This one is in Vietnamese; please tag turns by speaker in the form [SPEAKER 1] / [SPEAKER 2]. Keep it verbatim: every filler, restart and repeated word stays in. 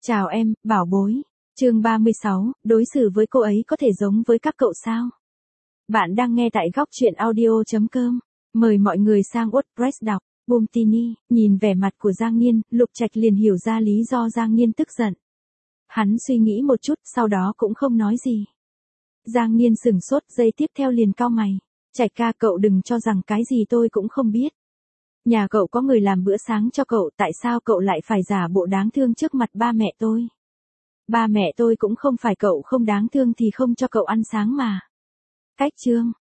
[SPEAKER 1] Chào em, bảo bối. Chương ba mươi sáu, đối xử với cô ấy có thể giống với các cậu sao? Bạn đang nghe tại góc truyện audio chấm com. Mời mọi người sang WordPress đọc. Bumtini, nhìn vẻ mặt của Giang Niên, Lục Trạch liền hiểu ra lý do Giang Niên tức giận. Hắn suy nghĩ một chút, sau đó cũng không nói gì. Giang Niên sửng sốt, giây tiếp theo liền cau mày. Trạch ca, cậu đừng cho rằng cái gì tôi cũng không biết. Nhà cậu có người làm bữa sáng cho cậu, tại sao cậu lại phải giả bộ đáng thương trước mặt ba mẹ tôi? Ba mẹ tôi cũng không phải cậu không đáng thương thì không cho cậu ăn sáng mà. Cách chương.